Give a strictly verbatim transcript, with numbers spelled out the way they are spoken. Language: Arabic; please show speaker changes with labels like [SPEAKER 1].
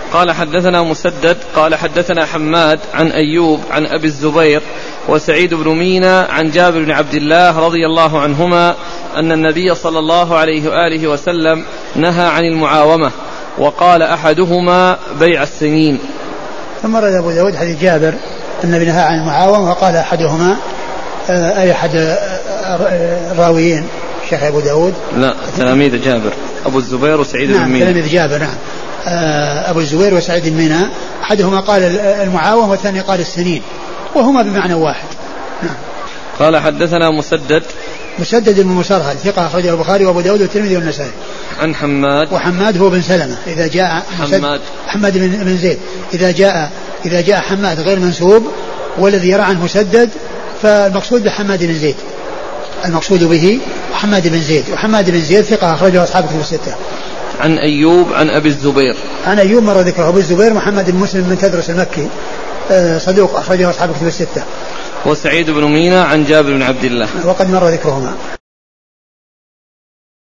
[SPEAKER 1] قال حدثنا مسدد قال حدثنا حماد عن أيوب عن أبي الزبير وسعيد بن مينا عن جابر بن عبد الله رضي الله عنهما أن النبي صلى الله عليه وآله وسلم نهى عن المعاومة وقال أحدهما بيع السنين.
[SPEAKER 2] ثم رد أبو داود حديث جابر النبي نهى عن المعاومة وقال أحدهما أي أحد الراويين شيخ أبو داود
[SPEAKER 1] لا تلاميذ جابر أبو الزبير وسعيد
[SPEAKER 2] نعم
[SPEAKER 1] بن مينا.
[SPEAKER 2] تلاميذ جابر نعم أبو الزبير وسعيد بن مينا أحدهما قال المعاومة والثاني قال السنين وهما بمعنى واحد. نعم.
[SPEAKER 1] قال حدثنا مسدد
[SPEAKER 2] مسدد بن مسرهد ثقة أخرجه البخاري وأبو داود والترمذي والنسائي.
[SPEAKER 1] عن حماد
[SPEAKER 2] وحماد هو بن سلمة إذا جاء
[SPEAKER 1] حماد
[SPEAKER 2] حماد بن زيد إذا جاء إذا جاء حماد غير منسوب والذي يرى عنه مسدد فالمقصود بحماد بن زيد المقصود به حماد بن زيد وحماد بن زيد ثقة أخرجه أصحاب الكتب الستة.
[SPEAKER 1] عن أيوب عن أبي الزبير
[SPEAKER 2] عن أيوب مر ذكره أبو الزبير محمد بن مسلم بن تدرس المكي صدوق أخرجه أصحاب الكتب الستة.
[SPEAKER 1] وسعيد بن مينا عن جابر بن عبد الله
[SPEAKER 2] وقد مر ذكرهما.